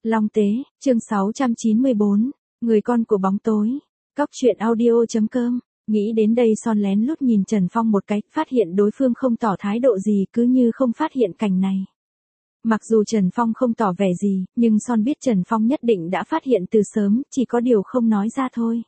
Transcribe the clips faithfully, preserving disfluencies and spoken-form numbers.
Long Tế, chương sáu trăm chín mươi bốn, người con của bóng tối. Cóc truyện audio chấm com. Nghĩ đến đây Son lén lút nhìn Trần Phong một cái, phát hiện đối phương không tỏ thái độ gì, cứ như không phát hiện cảnh này. Mặc dù Trần Phong không tỏ vẻ gì, nhưng Son biết Trần Phong nhất định đã phát hiện từ sớm, chỉ có điều không nói ra thôi.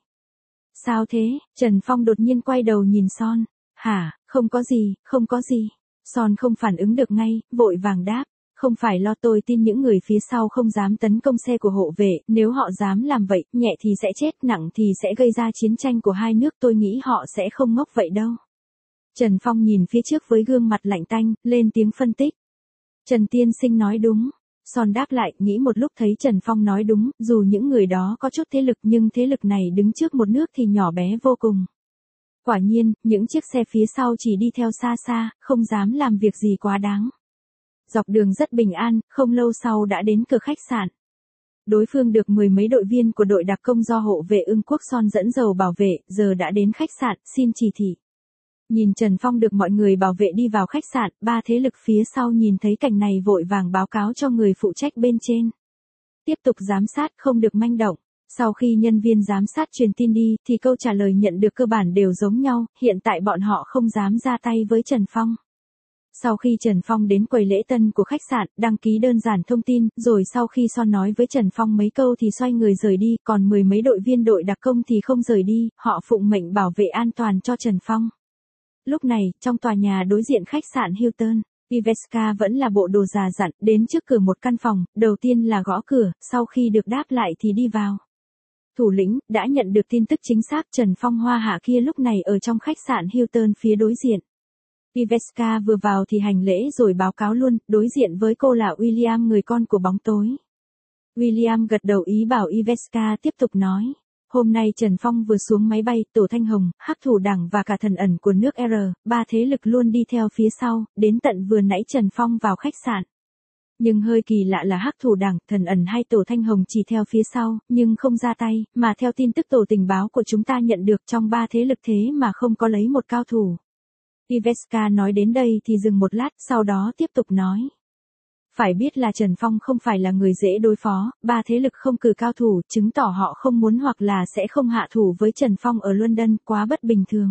Sao thế? Trần Phong đột nhiên quay đầu nhìn Son. Hả, không có gì, không có gì. Son không phản ứng được ngay, vội vàng đáp. Không phải lo, tôi tin những người phía sau không dám tấn công xe của hộ vệ, nếu họ dám làm vậy, nhẹ thì sẽ chết, nặng thì sẽ gây ra chiến tranh của hai nước, tôi nghĩ họ sẽ không ngốc vậy đâu. Trần Phong nhìn phía trước với gương mặt lạnh tanh, lên tiếng phân tích. Trần tiên sinh nói đúng. Son đáp lại, nghĩ một lúc thấy Trần Phong nói đúng, dù những người đó có chút thế lực nhưng thế lực này đứng trước một nước thì nhỏ bé vô cùng. Quả nhiên, những chiếc xe phía sau chỉ đi theo xa xa, không dám làm việc gì quá đáng. Dọc đường rất bình an, không lâu sau đã đến cửa khách sạn. Đối phương được mười mấy đội viên của đội đặc công do hộ vệ Ưng Quốc Son dẫn dầu bảo vệ, giờ đã đến khách sạn, xin chỉ thị. Nhìn Trần Phong được mọi người bảo vệ đi vào khách sạn, ba thế lực phía sau nhìn thấy cảnh này vội vàng báo cáo cho người phụ trách bên trên. Tiếp tục giám sát, không được manh động. Sau khi nhân viên giám sát truyền tin đi, thì câu trả lời nhận được cơ bản đều giống nhau, hiện tại bọn họ không dám ra tay với Trần Phong. Sau khi Trần Phong đến quầy lễ tân của khách sạn, đăng ký đơn giản thông tin, rồi sau khi Son nói với Trần Phong mấy câu thì xoay người rời đi, còn mười mấy đội viên đội đặc công thì không rời đi, họ phụng mệnh bảo vệ an toàn cho Trần Phong. Lúc này, trong tòa nhà đối diện khách sạn Hilton, Iveska vẫn là bộ đồ già dặn, đến trước cửa một căn phòng, đầu tiên là gõ cửa, sau khi được đáp lại thì đi vào. Thủ lĩnh, đã nhận được tin tức chính xác, Trần Phong Hoa Hạ kia lúc này ở trong khách sạn Hilton phía đối diện. Iveska vừa vào thì hành lễ rồi báo cáo luôn, đối diện với cô là William, người con của bóng tối. William gật đầu ý bảo Iveska tiếp tục nói. Hôm nay Trần Phong vừa xuống máy bay, Tổ Thanh Hồng, Hắc Thủ Đảng và cả thần ẩn của nước R, ba thế lực luôn đi theo phía sau, đến tận vừa nãy Trần Phong vào khách sạn. Nhưng hơi kỳ lạ là Hắc Thủ Đảng, thần ẩn hay Tổ Thanh Hồng chỉ theo phía sau, nhưng không ra tay, mà theo tin tức tổ tình báo của chúng ta nhận được trong ba thế lực thế mà không có lấy một cao thủ. Iveska nói đến đây thì dừng một lát, sau đó tiếp tục nói. Phải biết là Trần Phong không phải là người dễ đối phó, ba thế lực không cử cao thủ, chứng tỏ họ không muốn hoặc là sẽ không hạ thủ với Trần Phong ở London, quá bất bình thường.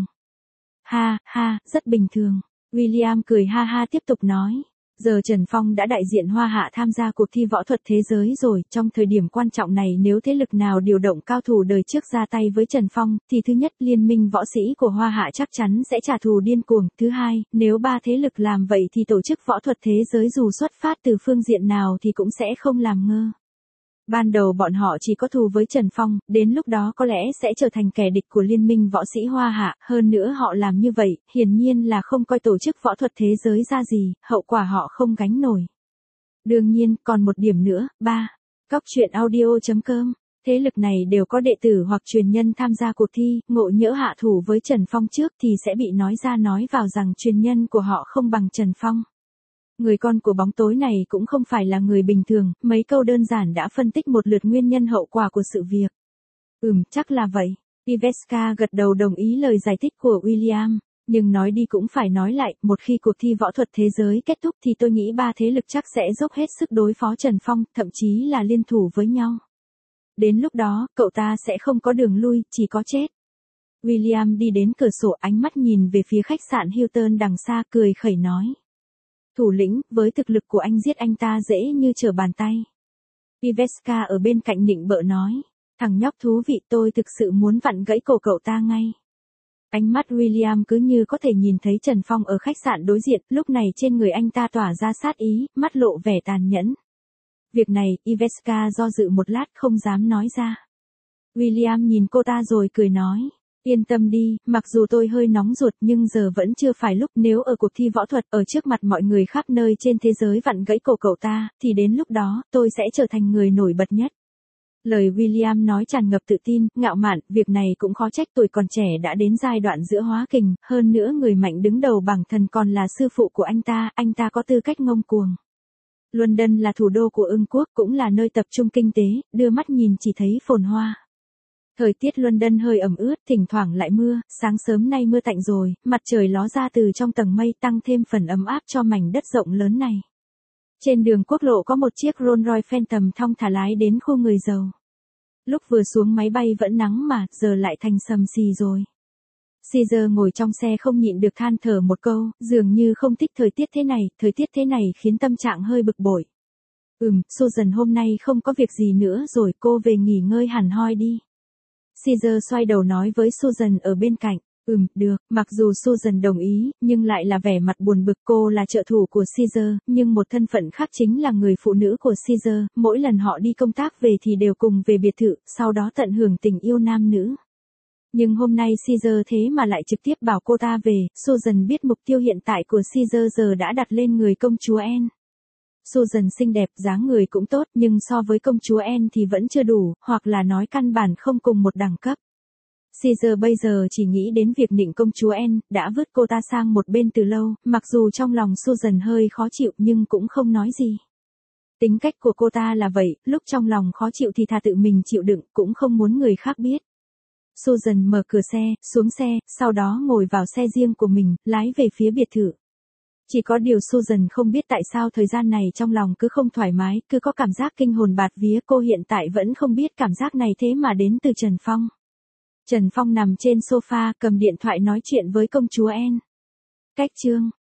Ha, ha, rất bình thường. William cười ha ha tiếp tục nói. Giờ Trần Phong đã đại diện Hoa Hạ tham gia cuộc thi võ thuật thế giới rồi, trong thời điểm quan trọng này nếu thế lực nào điều động cao thủ đời trước ra tay với Trần Phong, thì thứ nhất, liên minh võ sĩ của Hoa Hạ chắc chắn sẽ trả thù điên cuồng, thứ hai, nếu ba thế lực làm vậy thì tổ chức võ thuật thế giới dù xuất phát từ phương diện nào thì cũng sẽ không làm ngơ. Ban đầu bọn họ chỉ có thù với Trần Phong, đến lúc đó có lẽ sẽ trở thành kẻ địch của liên minh võ sĩ Hoa Hạ, hơn nữa họ làm như vậy, hiển nhiên là không coi tổ chức võ thuật thế giới ra gì, hậu quả họ không gánh nổi. Đương nhiên, còn một điểm nữa, ba. Cóc truyện audio chấm com, thế lực này đều có đệ tử hoặc truyền nhân tham gia cuộc thi, ngộ nhỡ hạ thủ với Trần Phong trước thì sẽ bị nói ra nói vào rằng truyền nhân của họ không bằng Trần Phong. Người con của bóng tối này cũng không phải là người bình thường, mấy câu đơn giản đã phân tích một lượt nguyên nhân hậu quả của sự việc. Ừm, chắc là vậy. Iveska gật đầu đồng ý lời giải thích của William, nhưng nói đi cũng phải nói lại, một khi cuộc thi võ thuật thế giới kết thúc thì tôi nghĩ ba thế lực chắc sẽ dốc hết sức đối phó Trần Phong, thậm chí là liên thủ với nhau. Đến lúc đó, cậu ta sẽ không có đường lui, chỉ có chết. William đi đến cửa sổ, ánh mắt nhìn về phía khách sạn Hilton đằng xa, cười khẩy nói. Thủ lĩnh, với thực lực của anh giết anh ta dễ như trở bàn tay. Iveska ở bên cạnh nịnh bợ nói. Thằng nhóc thú vị, tôi thực sự muốn vặn gãy cổ cậu ta ngay. Ánh mắt William cứ như có thể nhìn thấy Trần Phong ở khách sạn đối diện, lúc này trên người anh ta tỏa ra sát ý, mắt lộ vẻ tàn nhẫn. Việc này, Iveska do dự một lát không dám nói ra. William nhìn cô ta rồi cười nói. Yên tâm đi, mặc dù tôi hơi nóng ruột nhưng giờ vẫn chưa phải lúc, nếu ở cuộc thi võ thuật ở trước mặt mọi người khắp nơi trên thế giới vặn gãy cổ cậu ta, thì đến lúc đó, tôi sẽ trở thành người nổi bật nhất. Lời William nói tràn ngập tự tin, ngạo mạn, việc này cũng khó trách tuổi còn trẻ đã đến giai đoạn giữa hóa kình, hơn nữa người mạnh đứng đầu bảng thần còn là sư phụ của anh ta, anh ta có tư cách ngông cuồng. London là thủ đô của Ưng Quốc, cũng là nơi tập trung kinh tế, đưa mắt nhìn chỉ thấy phồn hoa. Thời tiết London hơi ẩm ướt, thỉnh thoảng lại mưa, sáng sớm nay mưa tạnh rồi, mặt trời ló ra từ trong tầng mây tăng thêm phần ấm áp cho mảnh đất rộng lớn này. Trên đường quốc lộ có một chiếc Rolls-Royce Phantom thong thả lái đến khu người giàu. Lúc vừa xuống máy bay vẫn nắng mà, giờ lại thành sầm xì rồi. Caesar ngồi trong xe không nhịn được than thở một câu, dường như không thích thời tiết thế này, thời tiết thế này khiến tâm trạng hơi bực bội. Ừm, Susan hôm nay không có việc gì nữa rồi, cô về nghỉ ngơi hẳn hoi đi. Caesar xoay đầu nói với Susan ở bên cạnh. Ừm, được, mặc dù Susan đồng ý, nhưng lại là vẻ mặt buồn bực. Cô là trợ thủ của Caesar, nhưng một thân phận khác chính là người phụ nữ của Caesar. Mỗi lần họ đi công tác về thì đều cùng về biệt thự, sau đó tận hưởng tình yêu nam nữ. Nhưng hôm nay Caesar thế mà lại trực tiếp bảo cô ta về. Susan biết mục tiêu hiện tại của Caesar giờ đã đặt lên người công chúa Anne. Susan xinh đẹp, dáng người cũng tốt, nhưng so với công chúa Anne thì vẫn chưa đủ, hoặc là nói căn bản không cùng một đẳng cấp. Caesar bây giờ chỉ nghĩ đến việc nịnh công chúa Anne, đã vứt cô ta sang một bên từ lâu, mặc dù trong lòng Susan hơi khó chịu nhưng cũng không nói gì. Tính cách của cô ta là vậy, lúc trong lòng khó chịu thì thà tự mình chịu đựng, cũng không muốn người khác biết. Susan mở cửa xe, xuống xe, sau đó ngồi vào xe riêng của mình, lái về phía biệt thự. Chỉ có điều Susan không biết tại sao thời gian này trong lòng cứ không thoải mái, cứ có cảm giác kinh hồn bạt vía. Cô hiện tại vẫn không biết cảm giác này thế mà đến từ Trần Phong. Trần Phong nằm trên sofa, cầm điện thoại nói chuyện với công chúa Anne. Cách chương